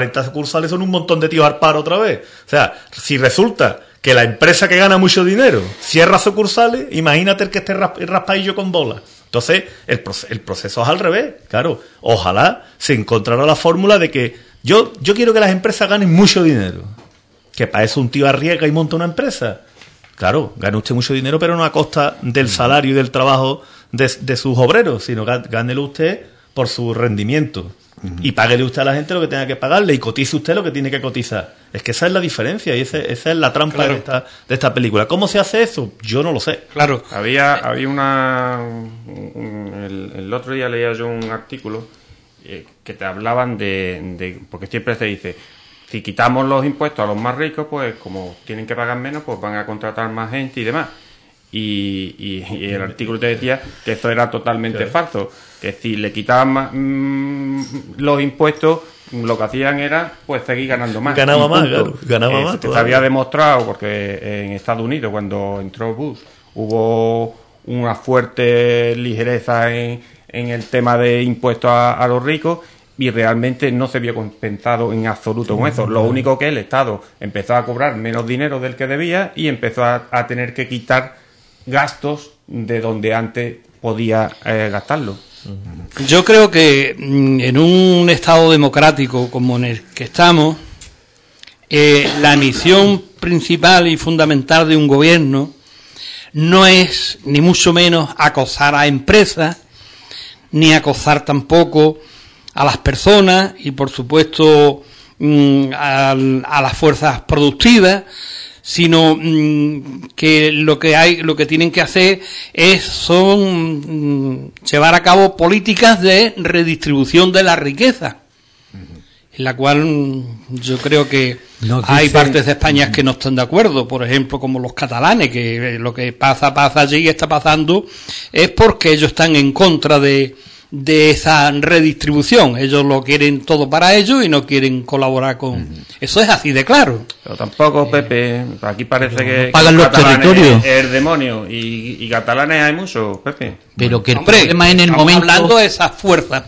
C: son un montón de tíos al paro otra vez. O sea, si resulta que la empresa que gana mucho dinero cierra sucursales, imagínate el que esté raspadillo con bolas. Entonces, el proceso es al revés. Claro, ojalá se encontrara la fórmula de que yo quiero que las empresas ganen mucho dinero. Que para eso un tío arriesga y monta una empresa. Claro, gane usted mucho dinero, pero no a costa del salario y del trabajo de sus obreros, sino gánelo usted por su rendimiento. Y páguele usted a la gente lo que tenga que pagarle y cotice usted lo que tiene que cotizar. Es que esa es la diferencia y esa es la trampa de esta película. ¿Cómo se hace eso? Yo no lo sé.
F: Claro. Había el otro día leía yo un artículo que te hablaban de porque siempre se dice, si quitamos los impuestos a los más ricos, pues como tienen que pagar menos, pues van a contratar más gente y demás. Y el artículo te decía que eso era totalmente falso, que si le quitaban los impuestos, lo que hacían era pues seguir ganando más.
C: Ganaba más.
F: Se había demostrado, porque en Estados Unidos, cuando entró Bush, hubo una fuerte ligereza en el tema de impuestos a los ricos, y realmente no se vio compensado en absoluto con eso. Lo único que el Estado empezó a cobrar menos dinero del que debía y empezó a tener que quitar gastos de donde antes podía gastarlo.
E: Yo creo que en un Estado democrático como en el que estamos, la misión principal y fundamental de un gobierno no es ni mucho menos acosar a empresas, ni acosar tampoco a las personas y por supuesto a las fuerzas productivas, sino que lo que tienen que hacer son llevar a cabo políticas de redistribución de la riqueza, en la cual yo creo que hay partes de España que no están de acuerdo, por ejemplo como los catalanes, que lo que pasa allí y está pasando es porque ellos están en contra de de esa redistribución. Ellos lo quieren todo para ellos y no quieren colaborar con... Eso es así de claro.
F: Pero tampoco, Pepe, aquí parece que
D: pagan los territorios.
F: Es el demonio, y catalanes hay muchos, Pepe.
D: Pero que el
E: Hombre,
D: problema en el
E: estamos
D: momento...
E: hablando de esas fuerzas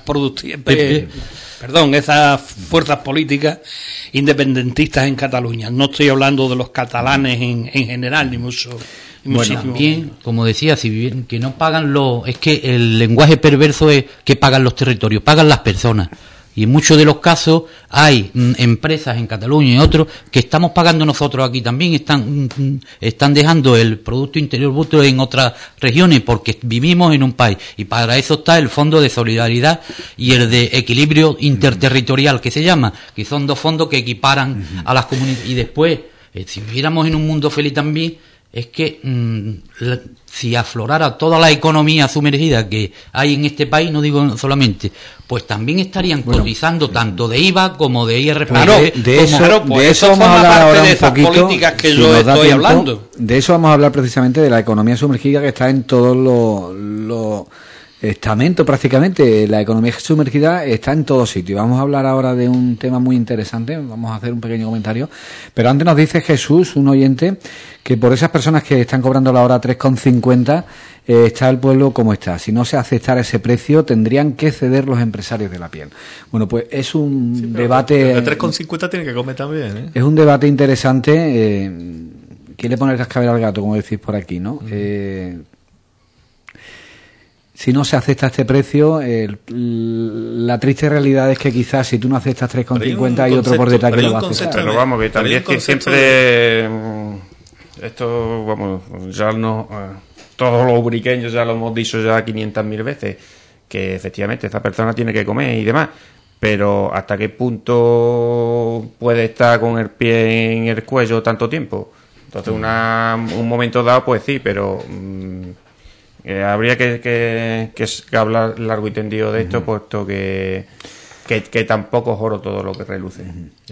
E: esas fuerzas políticas independentistas en Cataluña. No estoy hablando de los catalanes en general, ni muchísimo.
D: También, como decía, si bien que no pagan es que el lenguaje perverso es que pagan los territorios, pagan las personas. Y en muchos de los casos hay empresas en Cataluña y otros que estamos pagando nosotros aquí también, están dejando el Producto Interior Bruto en otras regiones porque vivimos en un país, y para eso está el Fondo de Solidaridad y el de Equilibrio Interterritorial, que se llama, que son dos fondos que equiparan a las comunidades. Y después, si viviéramos en un mundo feliz también, es que si aflorara toda la economía sumergida que hay en este país, no digo solamente, pues también estarían cotizando tanto de IVA como de IRPF.
E: Claro, de eso vamos a hablar ahora un poquito, políticas que yo estoy hablando.
B: De eso vamos a hablar precisamente, de la economía sumergida, que está en todos los estamentos prácticamente. La economía sumergida está en todos sitios. Vamos a hablar ahora de un tema muy interesante, vamos a hacer un pequeño comentario, pero antes nos dice Jesús, un oyente, que por esas personas que están cobrando la hora 3,50 está el pueblo como está. Si no se aceptara ese precio, tendrían que ceder los empresarios de la piel. Bueno, pues es un debate...
C: De 3,50 tiene que comer también, ¿eh?
B: Es un debate interesante. ¿Quién le pone el cascabel al gato, como decís por aquí, no? Si no se acepta este precio, la triste realidad es que quizás si tú no aceptas 3,50 hay otro por detrás que lo va a aceptar.
F: Pero vamos, que también es que siempre... Esto, vamos, ya no... todos los ubriqueños ya lo hemos dicho ya 500.000 veces, que efectivamente esta persona tiene que comer y demás, pero ¿hasta qué punto puede estar con el pie en el cuello tanto tiempo? Entonces un momento dado pues sí, pero... habría que hablar largo y tendido de esto, puesto que tampoco es oro todo lo que reluce.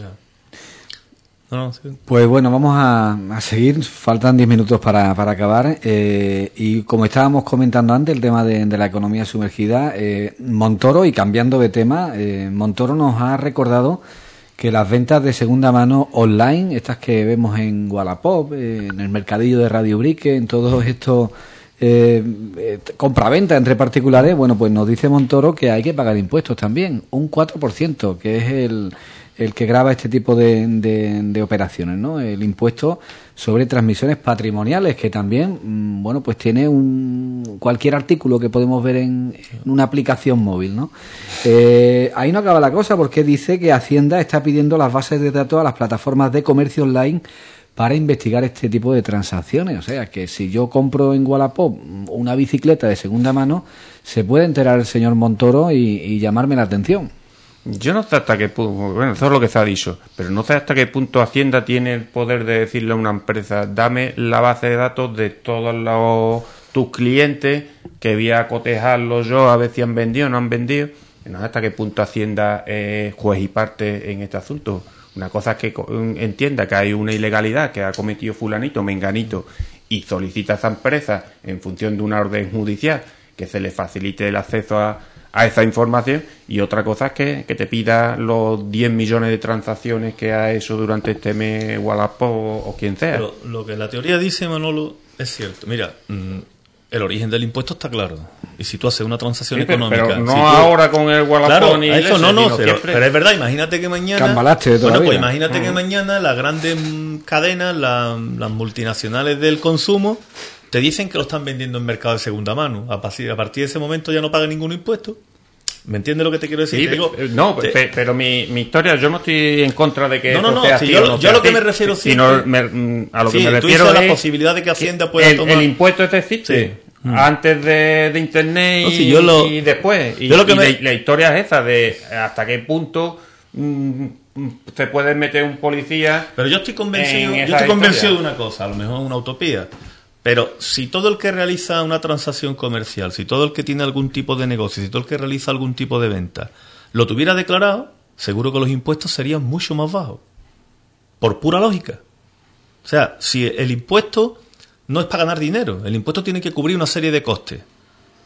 C: Sí.
B: Pues bueno, vamos a seguir. Faltan 10 minutos para acabar. Y como estábamos comentando antes, el tema de la economía sumergida, Montoro, y cambiando de tema, Montoro nos ha recordado que las ventas de segunda mano online, estas que vemos en Wallapop, en el mercadillo de Radio Brique, en todos estos... compraventa entre particulares, bueno, pues nos dice Montoro que hay que pagar impuestos también, un 4%, que es el que grava este tipo de operaciones, ¿no? El impuesto sobre transmisiones patrimoniales, que también, bueno, pues tiene cualquier artículo que podemos ver en una aplicación móvil, ¿no? Ahí no acaba la cosa, porque dice que Hacienda está pidiendo las bases de datos a las plataformas de comercio online para investigar este tipo de transacciones. O sea, que si yo compro en Wallapop una bicicleta de segunda mano, se puede enterar el señor Montoro y llamarme la atención.
F: Yo no sé hasta qué punto, bueno, eso es lo que se ha dicho, pero no sé hasta qué punto Hacienda tiene el poder de decirle a una empresa: dame la base de datos de todos tus clientes, que voy a cotejarlos yo a ver si han vendido o no han vendido. No sé hasta qué punto Hacienda es juez y parte en este asunto. Una cosa es que entienda que hay una ilegalidad que ha cometido fulanito, menganito, y solicita a esa empresa, en función de una orden judicial, que se le facilite el acceso a esa información, y otra cosa es que te pida los 10 millones de transacciones que ha hecho durante este mes Wallapop o quien sea.
C: Pero lo que la teoría dice, Manolo, es cierto. Mira, el origen del impuesto está claro. Y si tú haces una transacción económica...
F: Pero no ahora con el Wallapop,
C: claro,
F: ni
C: eso
F: eso,
C: pero es verdad, imagínate que mañana...
B: Cambalaste
C: bueno, pues imagínate que mañana las grandes cadenas, las multinacionales del consumo, te dicen que lo están vendiendo en mercado de segunda mano. A partir de ese momento ya no pagan ningún impuesto. ¿Me entiendes lo que te quiero decir?
F: Sí, pero mi historia, yo no estoy en contra de que
C: sea así, yo a lo que me refiero
F: a lo que me refiero
C: es la posibilidad de que Hacienda pueda tomar...
F: El impuesto existe antes de Internet y después. La historia es esa, de hasta qué punto se puede meter un policía.
C: Pero yo estoy convencido de una cosa, a lo mejor una utopía. Pero si todo el que realiza una transacción comercial, si todo el que tiene algún tipo de negocio, si todo el que realiza algún tipo de venta lo tuviera declarado, seguro que los impuestos serían mucho más bajos. Por pura lógica. O sea, si el impuesto no es para ganar dinero, el impuesto tiene que cubrir una serie de costes.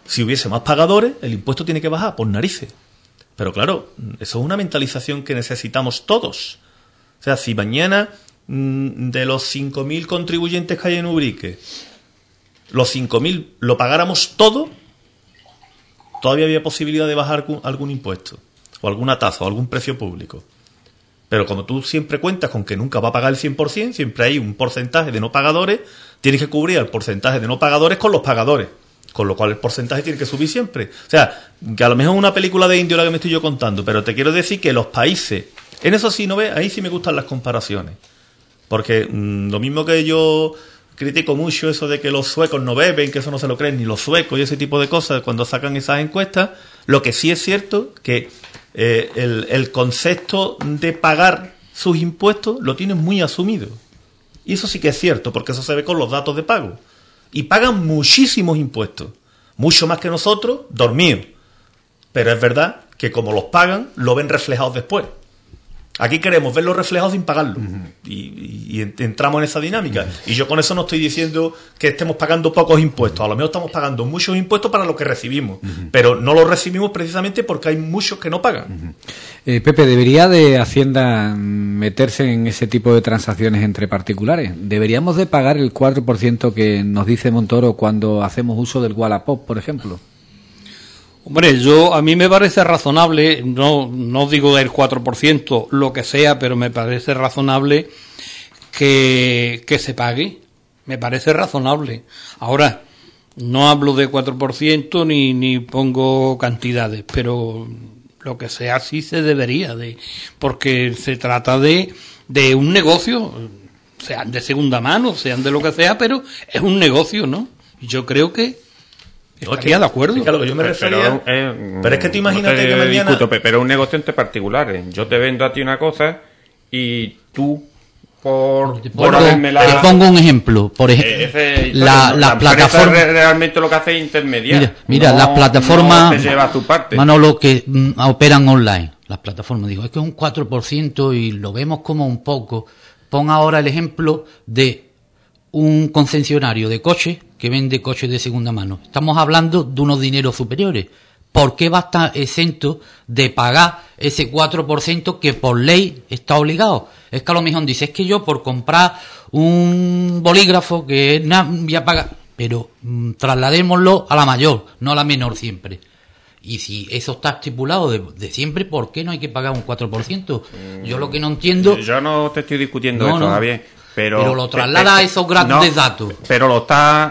C: Si hubiese más pagadores, el impuesto tiene que bajar por narices. Pero claro, eso es una mentalización que necesitamos todos. O sea, si mañana de los 5.000 contribuyentes que hay en Ubrique, los 5.000 lo pagáramos todo, todavía había posibilidad de bajar algún impuesto, o alguna tasa, o algún precio público. Pero como tú siempre cuentas con que nunca va a pagar el 100%, siempre hay un porcentaje de no pagadores, tienes que cubrir el porcentaje de no pagadores con los pagadores. Con lo cual el porcentaje tiene que subir siempre. O sea, que a lo mejor es una película de indio la que me estoy yo contando, pero te quiero decir que los países, en eso sí, ¿no ves? Ahí sí me gustan las comparaciones. Porque lo mismo que yo critico mucho eso de que los suecos no beben, que eso no se lo creen ni los suecos y ese tipo de cosas cuando sacan esas encuestas, lo que sí es cierto que el concepto de pagar sus impuestos lo tienen muy asumido. Y eso sí que es cierto, porque eso se ve con los datos de pago. Y pagan muchísimos impuestos, mucho más que nosotros, dormidos. Pero es verdad que como los pagan, lo ven reflejados después. Aquí queremos verlo reflejado sin pagarlo. Y entramos en esa dinámica. Y yo con eso no estoy diciendo que estemos pagando pocos impuestos. A lo mejor estamos pagando muchos impuestos para lo que recibimos. Pero no los recibimos precisamente porque hay muchos que no pagan.
B: Pepe, ¿debería de Hacienda meterse en ese tipo de transacciones entre particulares? ¿Deberíamos de pagar el 4% que nos dice Montoro cuando hacemos uso del Wallapop, por ejemplo?
E: Hombre, a mí me parece razonable, no digo del 4%, lo que sea, pero me parece razonable que se pague. Me parece razonable. Ahora, no hablo de 4% ni pongo cantidades, pero lo que sea sí se debería porque se trata de un negocio, sean de segunda mano, sean de lo que sea, pero es un negocio, ¿no? Y yo creo que estaría de acuerdo.
C: Es que a lo que yo me refería, pero es que tú imagínate que mañana...
F: Discuto, pero es un negocio entre particulares. Yo te vendo a ti una cosa y tú te
D: pongo un ejemplo. Por ejemplo, la plataforma
F: realmente lo que hace es intermediar.
D: Mira,
F: no,
D: las plataformas,
F: no te lleva a tu parte.
D: Manolo, que operan online. Las plataformas, digo, es que es un 4% y lo vemos como un poco. Pon ahora el ejemplo de un concesionario de coches que vende coches de segunda mano. Estamos hablando de unos dineros superiores. ¿Por qué va a estar exento de pagar ese 4% que por ley está obligado? Es que a lo mejor dice, es que yo por comprar un bolígrafo que voy a pagar, pero trasladémoslo a la mayor, no a la menor siempre. Y si eso está estipulado de siempre, ¿por qué no hay que pagar un 4%? Yo lo que no entiendo...
F: Yo no te estoy discutiendo eso, Javier. Pero
D: lo traslada a esos grandes datos.
F: Pero lo está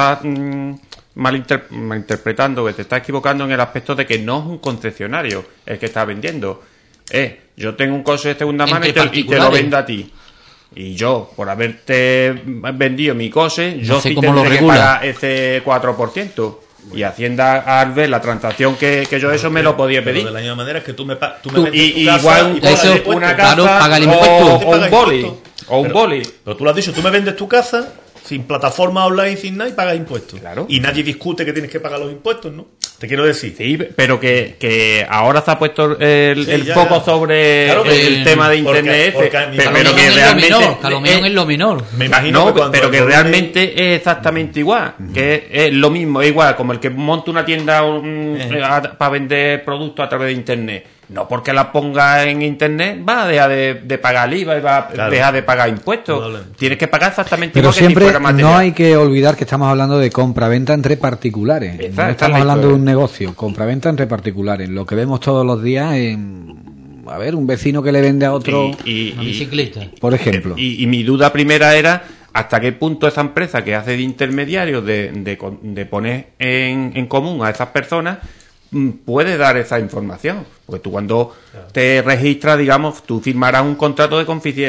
F: malinterpretando, que te está equivocando en el aspecto de que no es un concesionario el que está vendiendo. Yo tengo un coche de segunda mano y te lo vendo a ti. Y yo, por haberte vendido mi coche, yo sí tendré que pagar ese 4%. Y Hacienda, al ver la transacción que yo eso me lo podía pedir.
C: De la misma manera es que tú me vendes
F: y
C: tu casa,
F: igual una casa
D: paga el impuesto.
F: O un boli.
C: Pero tú lo has dicho, tú me vendes tu casa sin plataforma online, sin nada, y pagas impuestos.
F: Claro.
C: Y nadie discute que tienes que pagar los impuestos, ¿no? Te quiero decir.
F: Sí, pero que ahora se ha puesto el foco sobre el tema de Internet, pero que realmente...
D: a lo mejor es lo menor.
C: Me imagino
F: pero que realmente es exactamente igual. Que es lo mismo, es igual como el que monta una tienda para vender productos a través de Internet. No porque la ponga en Internet va a dejar de pagar el IVA y va a dejar de pagar impuestos. Tienes que pagar exactamente igual que si fuera material.
B: No hay que olvidar que estamos hablando de compraventa entre particulares. No estamos hablando de un negocio. Compraventa entre particulares. Lo que vemos todos los días un vecino que le vende a otro
D: una bicicleta,
B: por ejemplo.
F: Y mi duda primera era hasta qué punto esa empresa que hace de intermediario de poner en común a esas personas puede dar esa información, porque tú cuando te registras, digamos, tú firmarás un contrato de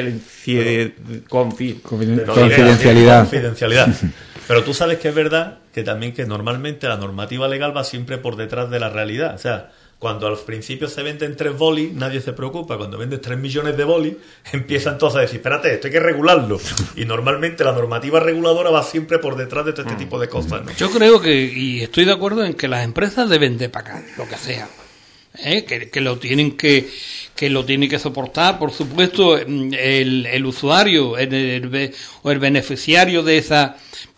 B: confidencialidad.
C: Pero tú sabes que es verdad que también que normalmente la normativa legal va siempre por detrás de la realidad. O sea, cuando al principio se venden 3 bolis, nadie se preocupa. Cuando vendes 3 millones de bolis, empieza entonces a decir, espérate, esto hay que regularlo. Y normalmente la normativa reguladora va siempre por detrás de todo este tipo de cosas, ¿no?
E: Yo creo y estoy de acuerdo en que las empresas deben de pagar lo que sea. Que lo tienen que soportar, por supuesto, el usuario o el beneficiario de esa...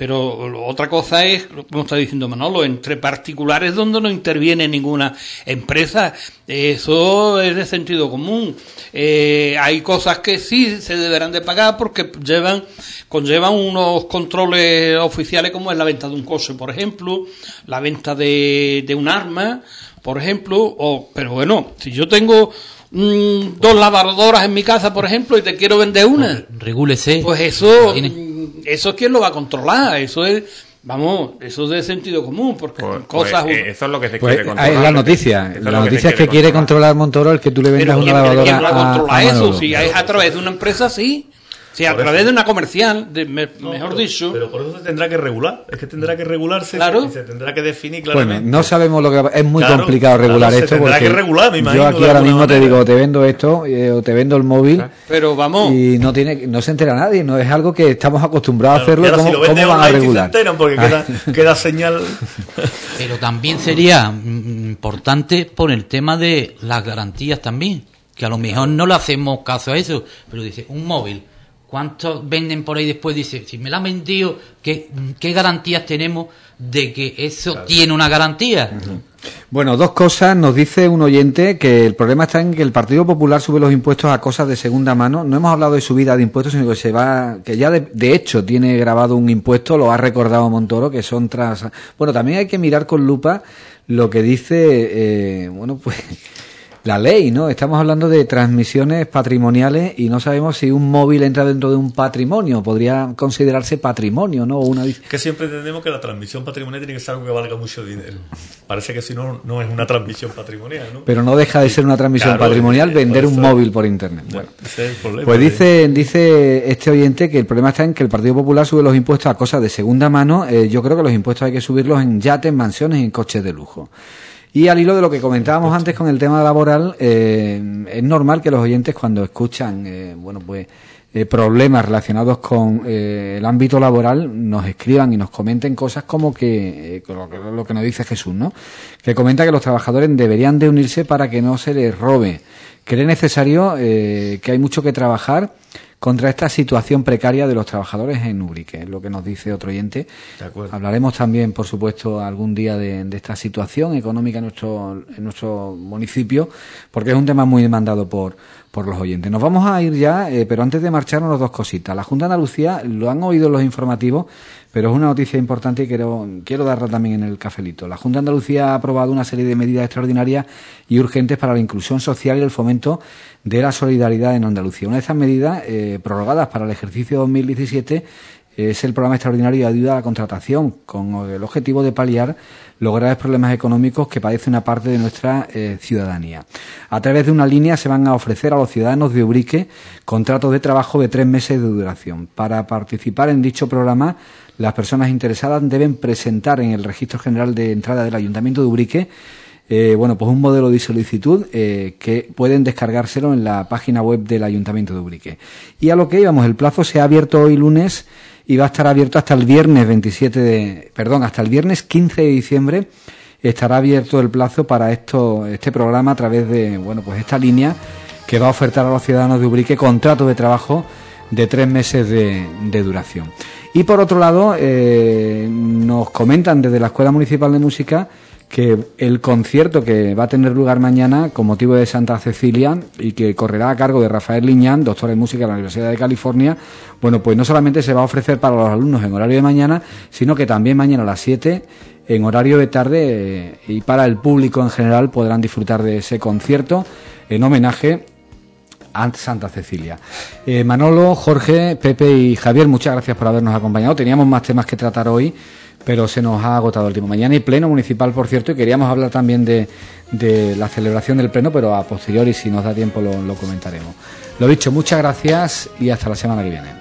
E: Pero otra cosa es, como está diciendo Manolo, entre particulares donde no interviene ninguna empresa. Eso es de sentido común. Hay cosas que sí se deberán de pagar porque conllevan unos controles oficiales, como es la venta de un coche, por ejemplo, la venta de un arma, por ejemplo. Pero bueno, si yo tengo 2 lavadoras en mi casa, por ejemplo, y te quiero vender una,
D: regúlese.
E: pues eso ¿quién lo va a controlar? Eso es de sentido común, porque cosas...
F: eso es lo que se quiere controlar.
B: Es la noticia. La noticia es que quiere controlar Montoro el que tú le vendas una lavadora.
E: ¿Quién va a controlar eso?
B: Manolo.
E: Si es a través de una empresa, sí. Si a través de una comercial, mejor dicho.
C: Pero por eso se tendrá que regular. Es que tendrá que regularse,
E: claro,
C: y se tendrá que definir claramente.
B: Bueno, no sabemos lo que... Es muy complicado regular esto.
C: Se tendrá que regular, me imagino.
B: Yo aquí ahora mismo te digo, te vendo esto, o te vendo el móvil.
E: Pero vamos...
B: Y no se entera nadie. No es algo que estamos acostumbrados a hacerlo.
C: ¿Cómo,
B: si ¿cómo van a regular?
C: Sí se enteran porque queda señal...
D: Pero también sería importante por el tema de las garantías también. Que a lo mejor no le hacemos caso a eso. Pero dice, un móvil... ¿Cuántos venden por ahí después? Dice, si me la han vendido, ¿qué garantías tenemos de que eso tiene una garantía?
B: Uh-huh. Bueno, 2 cosas. Nos dice un oyente que el problema está en que el Partido Popular sube los impuestos a cosas de segunda mano. No hemos hablado de subida de impuestos, sino que ya de hecho tiene grabado un impuesto, lo ha recordado Montoro, que son Bueno, también hay que mirar con lupa lo que dice, la ley, ¿no? Estamos hablando de transmisiones patrimoniales y no sabemos si un móvil entra dentro de un patrimonio. Podría considerarse patrimonio, ¿no?
C: Que siempre entendemos que la transmisión patrimonial tiene que ser algo que valga mucho dinero. Parece que si no, no es una transmisión patrimonial, ¿no?
B: Pero no deja de ser una transmisión patrimonial vender un móvil por internet. Bueno,
C: ese es el problema.
B: Pues dice este oyente que el problema está en que el Partido Popular sube los impuestos a cosas de segunda mano. Yo creo que los impuestos hay que subirlos en yates, mansiones y en coches de lujo. Y al hilo de lo que comentábamos antes con el tema laboral, es normal que los oyentes cuando escuchan problemas relacionados con el ámbito laboral nos escriban y nos comenten cosas como que lo que nos dice Jesús, ¿no? Que comenta que los trabajadores deberían de unirse para que no se les robe. Cree necesario que hay mucho que trabajar contra esta situación precaria de los trabajadores en Ubrique, es lo que nos dice otro oyente.
C: De acuerdo.
B: Hablaremos también, por supuesto, algún día de esta situación económica en nuestro municipio, porque es un tema muy demandado por los oyentes. Nos vamos a ir ya, pero antes de marcharnos 2 cositas. La Junta de Andalucía, lo han oído en los informativos, pero es una noticia importante y quiero darla también en el cafelito. La Junta de Andalucía ha aprobado una serie de medidas extraordinarias y urgentes para la inclusión social y el fomento de la solidaridad en Andalucía. Una de estas medidas, prorrogadas para el ejercicio 2017, es el programa extraordinario de ayuda a la contratación, con el objetivo de paliar los graves problemas económicos que padece una parte de nuestra ciudadanía. A través de una línea se van a ofrecer a los ciudadanos de Ubrique contratos de trabajo de 3 meses de duración. Para participar en dicho programa, las personas interesadas deben presentar en el Registro General de Entrada del Ayuntamiento de Ubrique un modelo de solicitud que pueden descargárselo en la página web del Ayuntamiento de Ubrique. Y a lo que íbamos, el plazo se ha abierto hoy lunes y va a estar abierto hasta el viernes hasta el viernes 15 de diciembre estará abierto el plazo para este programa a través de esta línea que va a ofertar a los ciudadanos de Ubrique contratos de trabajo de 3 meses de duración. Y por otro lado, nos comentan desde la Escuela Municipal de Música que el concierto que va a tener lugar mañana con motivo de Santa Cecilia y que correrá a cargo de Rafael Liñán, doctor en música de la Universidad de California, pues no solamente se va a ofrecer para los alumnos en horario de mañana, sino que también mañana a las 7 en horario de tarde y para el público en general podrán disfrutar de ese concierto en homenaje a Santa Cecilia. Manolo, Jorge, Pepe y Javier, muchas gracias por habernos acompañado. Teníamos más temas que tratar hoy, pero se nos ha agotado el tiempo. Mañana hay pleno municipal, por cierto, y queríamos hablar también de la celebración del pleno, pero a posteriori, si nos da tiempo, lo comentaremos. Lo dicho, muchas gracias y hasta la semana que viene.